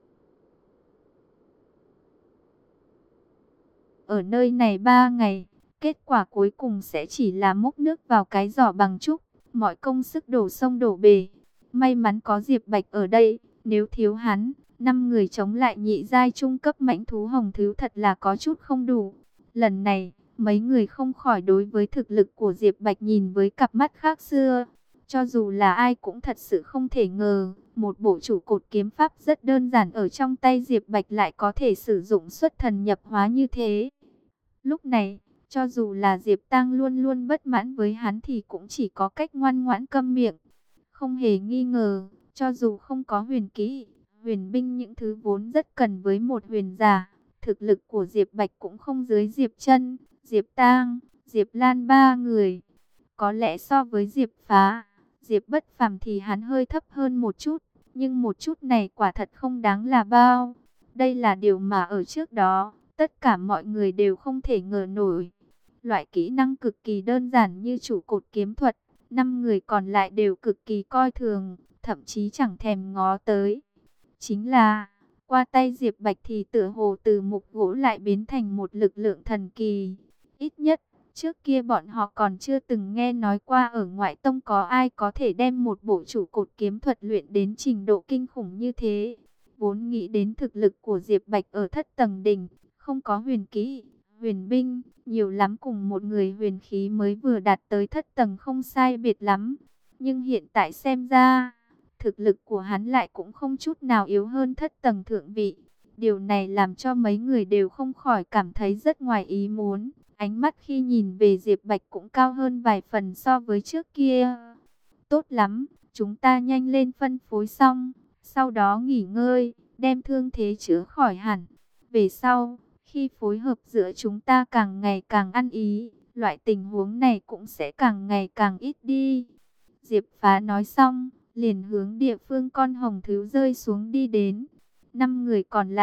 ở nơi này 3 ngày, kết quả cuối cùng sẽ chỉ là múc nước vào cái giỏ bằng trúc, mọi công sức đổ sông đổ bể. May mắn có Diệp Bạch ở đây, nếu thiếu hắn, 5 người chống lại nhị giai trung cấp mãnh thú hồng thú thật là có chút không đủ. Lần này, mấy người không khỏi đối với thực lực của Diệp Bạch nhìn với cặp mắt khác xưa. Cho dù là ai cũng thật sự không thể ngờ, một bộ trụ cột kiếm pháp rất đơn giản ở trong tay Diệp Bạch lại có thể sử dụng xuất thần nhập hóa như thế. Lúc này, cho dù là Diệp Tăng luôn luôn bất mãn với hắn thì cũng chỉ có cách ngoan ngoãn câm miệng. Không hề nghi ngờ, cho dù không có huyền kỹ, huyền binh những thứ vốn rất cần với một huyền giả, thực lực của Diệp Bạch cũng không dưới Diệp Chân, Diệp Tang, Diệp Lan 3 người. Có lẽ so với Diệp Phá, Diệp Bất Phàm thì hắn hơi thấp hơn một chút, nhưng một chút này quả thật không đáng là bao. Đây là điều mà ở trước đó, tất cả mọi người đều không thể ngờ nổi. Loại kỹ năng cực kỳ đơn giản như trụ cột kiếm thuật, 5 người còn lại đều cực kỳ coi thường, thậm chí chẳng thèm ngó tới. Chính là, qua tay Diệp Bạch thì tựa hồ từ mục gỗ lại biến thành một lực lượng thần kỳ. Ít nhất, trước kia bọn họ còn chưa từng nghe nói qua ở ngoại tông có ai có thể đem một bộ trụ cột kiếm thuật luyện đến trình độ kinh khủng như thế. Vốn nghĩ đến thực lực của Diệp Bạch ở thất tầng đỉnh, không có huyền kỹ, huyền binh, nhiều lắm cùng một người huyền khí mới vừa đạt tới thất tầng không sai biệt lắm. Nhưng hiện tại xem ra, thực lực của hắn lại cũng không chút nào yếu hơn thất tầng thượng vị. Điều này làm cho mấy người đều không khỏi cảm thấy rất ngoài ý muốn. Ánh mắt khi nhìn về Diệp Bạch cũng cao hơn vài phần so với trước kia. Tốt lắm, chúng ta nhanh lên phân phối xong, sau đó nghỉ ngơi, đem thương thế chữa khỏi hẳn. Về sau, khi phối hợp giữa chúng ta càng ngày càng ăn ý, loại tình huống này cũng sẽ càng ngày càng ít đi. Diệp Phá nói xong, liền hướng địa phương con hồng thú rơi xuống đi đến. 5 người còn lại,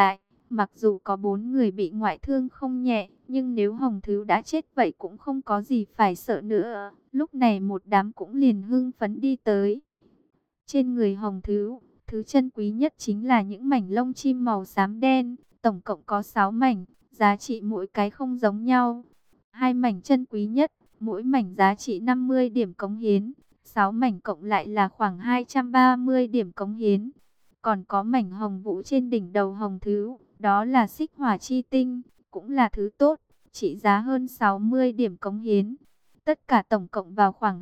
Mặc dù có 4 người bị ngoại thương không nhẹ, nhưng nếu Hồng Thứ đã chết vậy cũng không có gì phải sợ nữa. Lúc này một đám cũng liền hưng phấn đi tới. Trên người Hồng Thứ, thứ chân quý nhất chính là những mảnh lông chim màu xám đen, tổng cộng có 6 mảnh, giá trị mỗi cái không giống nhau. Hai mảnh chân quý nhất, mỗi mảnh giá trị 50 điểm cống hiến, 6 mảnh cộng lại là khoảng 230 điểm cống hiến. Còn có mảnh hồng vũ trên đỉnh đầu Hồng Thứ, đó là xích hỏa chi tinh, cũng là thứ tốt, trị giá hơn 60 điểm cống hiến. Tất cả tổng cộng vào khoảng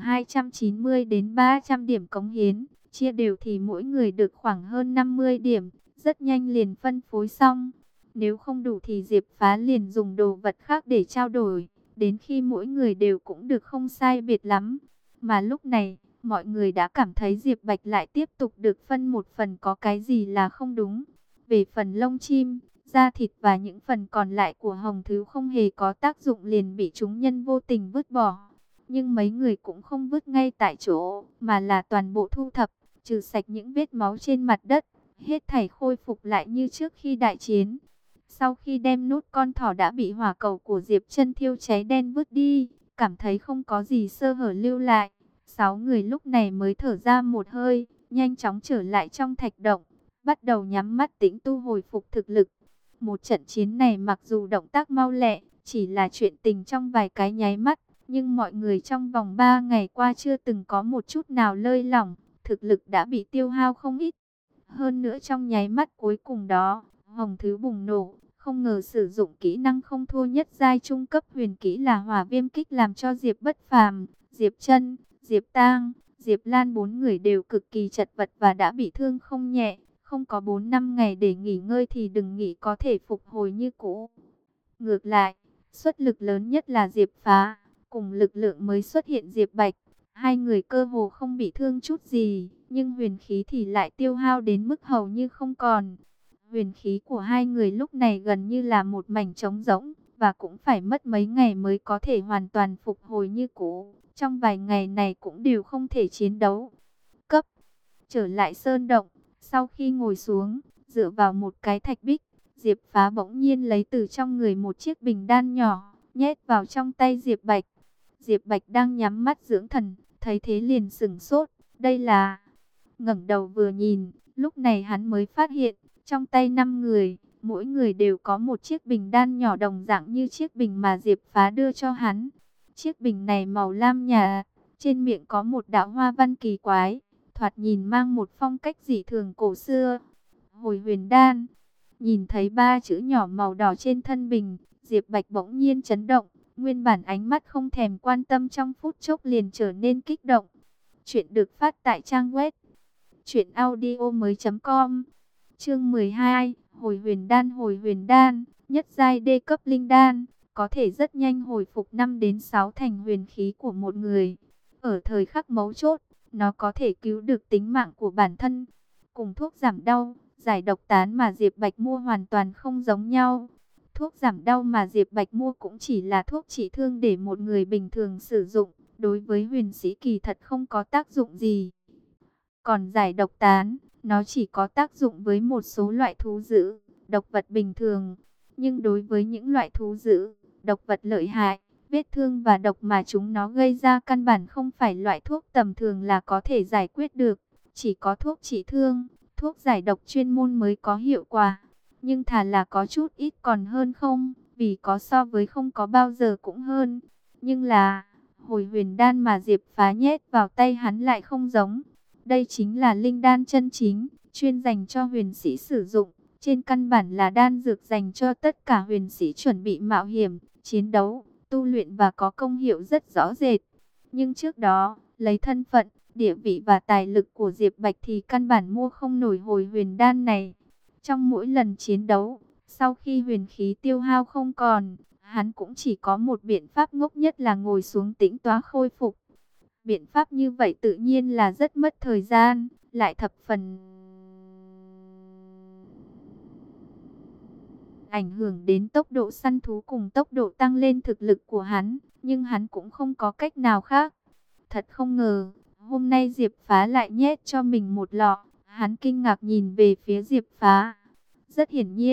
290 đến 300 điểm cống hiến, chia đều thì mỗi người được khoảng hơn 50 điểm, rất nhanh liền phân phối xong. Nếu không đủ thì Diệp Phá liền dùng đồ vật khác để trao đổi, đến khi mỗi người đều cũng được không sai biệt lắm. Mà lúc này, mọi người đã cảm thấy Diệp Bạch lại tiếp tục được phân một phần có cái gì là không đúng. Về phần lông chim, da thịt và những phần còn lại của Hồng Thứ không hề có tác dụng liền bị chúng nhân vô tình vứt bỏ. Nhưng mấy người cũng không vứt ngay tại chỗ, mà là toàn bộ thu thập, trừ sạch những vết máu trên mặt đất, hết thảy khôi phục lại như trước khi đại chiến. Sau khi đem nút con thỏ đã bị hỏa cầu của Diệp Chân thiêu cháy đen vứt đi, cảm thấy không có gì sơ hở lưu lại, 6 người lúc này mới thở ra một hơi, nhanh chóng trở lại trong thạch động, bắt đầu nhắm mắt tĩnh tu hồi phục thực lực. Một trận chiến này mặc dù động tác mau lẹ, chỉ là chuyện tình trong vài cái nháy mắt, nhưng mọi người trong vòng 3 ngày qua chưa từng có một chút nào lơi lỏng, thực lực đã bị tiêu hao không ít. Hơn nữa trong nháy mắt cuối cùng đó, Hồng Thứ bùng nổ, không ngờ sử dụng kỹ năng không thua nhất giai trung cấp huyền kỹ là Hỏa Viêm Kích làm cho Diệp Bất Phàm, Diệp Chân, Diệp Tang, Diệp Lan 4 người đều cực kỳ chật vật và đã bị thương không nhẹ, không có 4-5 ngày để nghỉ ngơi thì đừng nghĩ có thể phục hồi như cũ. Ngược lại, xuất lực lớn nhất là Diệp Phá, cùng lực lượng mới xuất hiện Diệp Bạch. Hai người cơ hồ không bị thương chút gì, nhưng huyền khí thì lại tiêu hao đến mức hầu như không còn. Huyền khí của hai người lúc này gần như là một mảnh trống rỗng, và cũng phải mất mấy ngày mới có thể hoàn toàn phục hồi như cũ. Trong vài ngày này cũng đều không thể chiến đấu. Cấp trở lại sơn động, sau khi ngồi xuống, dựa vào một cái thạch bích, Diệp Phá bỗng nhiên lấy từ trong người một chiếc bình đan nhỏ, nhét vào trong tay Diệp Bạch. Diệp Bạch đang nhắm mắt dưỡng thần, thấy thế liền sững sốt, đây là... Ngẩng đầu vừa nhìn, lúc này hắn mới phát hiện, trong tay 5 người, mỗi người đều có một chiếc bình đan nhỏ đồng dạng như chiếc bình mà Diệp Phá đưa cho hắn. Chiếc bình này màu lam nhạt, trên miệng có một đạo hoa văn kỳ quái, thoạt nhìn mang một phong cách dị thường cổ xưa. Hồi huyền đan, nhìn thấy 3 chữ nhỏ màu đỏ trên thân bình, Diệp Bạch bỗng nhiên chấn động, nguyên bản ánh mắt không thèm quan tâm trong phút chốc liền trở nên kích động. Chuyện được phát tại trang web truyệnaudiomoi.com. Chương 12, hồi huyền đan, nhất giai đê cấp linh đan, có thể rất nhanh hồi phục 5 đến 6 thành huyền khí của một người. Ở thời khắc mấu chốt, nó có thể cứu được tính mạng của bản thân. Cùng thuốc giảm đau, giải độc tán mà Diệp Bạch mua hoàn toàn không giống nhau. Thuốc giảm đau mà Diệp Bạch mua cũng chỉ là thuốc trị thương để một người bình thường sử dụng, đối với huyền sĩ kỳ thật không có tác dụng gì. Còn giải độc tán, nó chỉ có tác dụng với một số loại thú dữ, độc vật bình thường. Nhưng đối với những loại thú dữ, độc vật lợi hại, vết thương và độc mà chúng nó gây ra căn bản không phải loại thuốc tầm thường là có thể giải quyết được. Chỉ có thuốc trị thương, thuốc giải độc chuyên môn mới có hiệu quả. Nhưng thà là có chút ít còn hơn không, vì có so với không có bao giờ cũng hơn. Nhưng là, hồi huyền đan mà Diệp Phá nhét vào tay hắn lại không giống. Đây chính là linh đan chân chính, chuyên dành cho huyền sĩ sử dụng. Trên căn bản là đan dược dành cho tất cả huyền sĩ chuẩn bị mạo hiểm, chiến đấu, tu luyện và có công hiệu rất rõ rệt. Nhưng trước đó, lấy thân phận, địa vị và tài lực của Diệp Bạch thì căn bản mua không nổi hồi huyền đan này. Trong mỗi lần chiến đấu, sau khi huyền khí tiêu hao không còn, hắn cũng chỉ có một biện pháp ngốc nhất là ngồi xuống tĩnh tọa khôi phục. Biện pháp như vậy tự nhiên là rất mất thời gian, lại thập phần ảnh hưởng đến tốc độ săn thú cùng tốc độ tăng lên thực lực của hắn, nhưng hắn cũng không có cách nào khác. Thật không ngờ, hôm nay Diệp Phá lại nhét cho mình một lọ, hắn kinh ngạc nhìn về phía Diệp Phá. Rất hiển nhiên,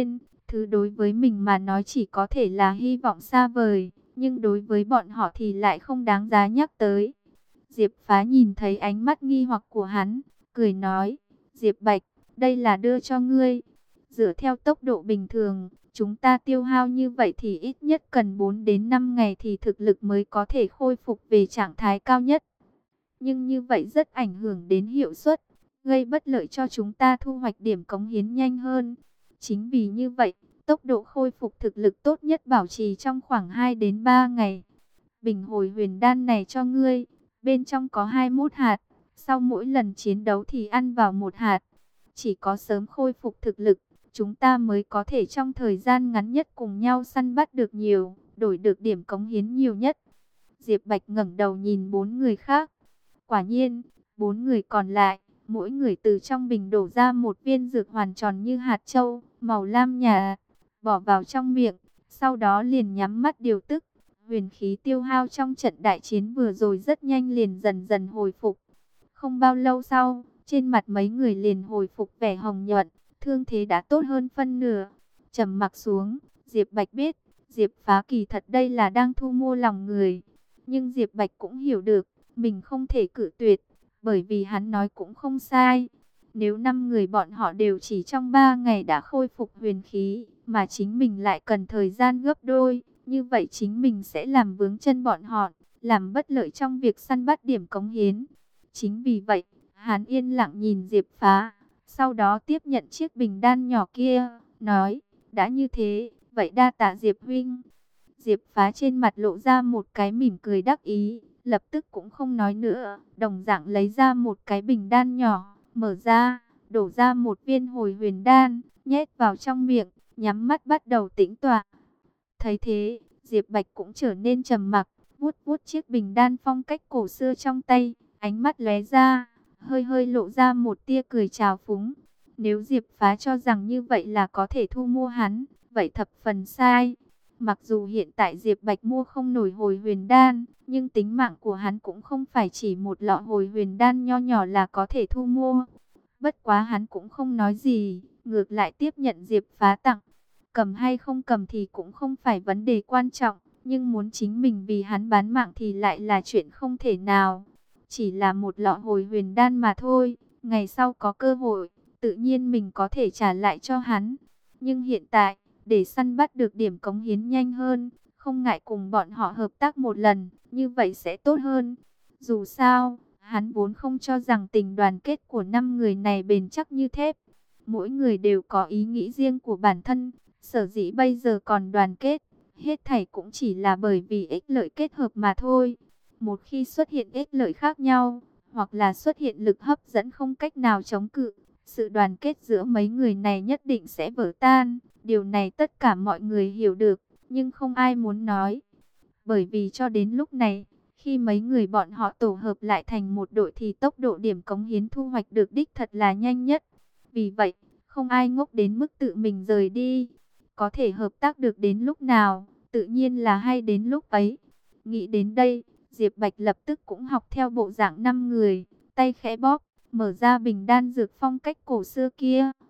Thứ đối với mình mà nói chỉ có thể là hy vọng xa vời, nhưng đối với bọn họ thì lại không đáng giá nhắc tới. Diệp Phá nhìn thấy ánh mắt nghi hoặc của hắn, cười nói, Diệp Bạch, đây là đưa cho ngươi. Dựa theo tốc độ bình thường, chúng ta tiêu hao như vậy thì ít nhất cần 4 đến 5 ngày thì thực lực mới có thể khôi phục về trạng thái cao nhất. Nhưng như vậy rất ảnh hưởng đến hiệu suất, gây bất lợi cho chúng ta thu hoạch điểm cống hiến nhanh hơn. Chính vì như vậy, tốc độ khôi phục thực lực tốt nhất bảo trì trong khoảng 2 đến 3 ngày. Bình hồi huyền đan này cho ngươi, bên trong có 21 hạt, sau mỗi lần chiến đấu thì ăn vào 1 hạt. Chỉ có sớm khôi phục thực lực, chúng ta mới có thể trong thời gian ngắn nhất cùng nhau săn bắt được nhiều, đổi được điểm cống hiến nhiều nhất. Diệp Bạch ngẩng đầu nhìn 4 người khác. Quả nhiên, 4 người còn lại, mỗi người từ trong bình đổ ra một viên dược hoàn tròn như hạt châu, màu lam nhạt, bỏ vào trong miệng, sau đó liền nhắm mắt điều tức. Huyền khí tiêu hao trong trận đại chiến vừa rồi rất nhanh liền dần dần hồi phục. Không bao lâu sau, trên mặt mấy người liền hồi phục vẻ hồng nhuận, thương thế đã tốt hơn phân nửa. Trầm mặc xuống, Diệp Bạch biết, Diệp Phá kỳ thật đây là đang thu mua lòng người. Nhưng Diệp Bạch cũng hiểu được, mình không thể cự tuyệt, bởi vì hắn nói cũng không sai. Nếu 5 người bọn họ đều chỉ trong 3 ngày đã khôi phục huyền khí, mà chính mình lại cần thời gian gấp đôi, như vậy chính mình sẽ làm vướng chân bọn họ, làm bất lợi trong việc săn bắt điểm cống hiến. Chính vì vậy, hắn yên lặng nhìn Diệp Phá, sau đó tiếp nhận chiếc bình đan nhỏ kia, nói, đã như thế, vậy đa tạ Diệp huynh. Diệp Phá trên mặt lộ ra một cái mỉm cười đắc ý, lập tức cũng không nói nữa, đồng dạng lấy ra một cái bình đan nhỏ, mở ra, đổ ra một viên hồi huyền đan, nhét vào trong miệng, nhắm mắt bắt đầu tĩnh tọa. Thấy thế, Diệp Bạch cũng trở nên trầm mặc, vuốt vuốt chiếc bình đan phong cách cổ xưa trong tay, ánh mắt lóe ra, hơi hơi lộ ra một tia cười trào phúng. Nếu Diệp Phá cho rằng như vậy là có thể thu mua hắn, vậy thập phần sai. Mặc dù hiện tại Diệp Bạch mua không nổi hồi huyền đan, nhưng tính mạng của hắn cũng không phải chỉ một lọ hồi huyền đan nho nhỏ là có thể thu mua. Bất quá hắn cũng không nói gì, ngược lại tiếp nhận Diệp Phá tặng. Cầm hay không cầm thì cũng không phải vấn đề quan trọng, nhưng muốn chính mình vì hắn bán mạng thì lại là chuyện không thể nào. Chỉ là một lọ hồi huyền đan mà thôi, ngày sau có cơ hội, tự nhiên mình có thể trả lại cho hắn. Nhưng hiện tại, để săn bắt được điểm cống hiến nhanh hơn, không ngại cùng bọn họ hợp tác một lần, như vậy sẽ tốt hơn. Dù sao, hắn vốn không cho rằng tình đoàn kết của 5 người này bền chắc như thép. Mỗi người đều có ý nghĩ riêng của bản thân, sở dĩ bây giờ còn đoàn kết, hết thảy cũng chỉ là bởi vì ích lợi kết hợp mà thôi. Một khi xuất hiện ích lợi khác nhau, hoặc là xuất hiện lực hấp dẫn không cách nào chống cự, sự đoàn kết giữa mấy người này nhất định sẽ vỡ tan. Điều này tất cả mọi người hiểu được, nhưng không ai muốn nói. Bởi vì cho đến lúc này, khi mấy người bọn họ tổ hợp lại thành một đội thì tốc độ điểm cống hiến thu hoạch được đích thật là nhanh nhất. Vì vậy, không ai ngốc đến mức tự mình rời đi. Có thể hợp tác được đến lúc nào, tự nhiên là hay đến lúc ấy. Nghĩ đến đây, Diệp Bạch lập tức cũng học theo bộ dạng 5 người, tay khẽ bóp, mở ra bình đan dược phong cách cổ xưa kia,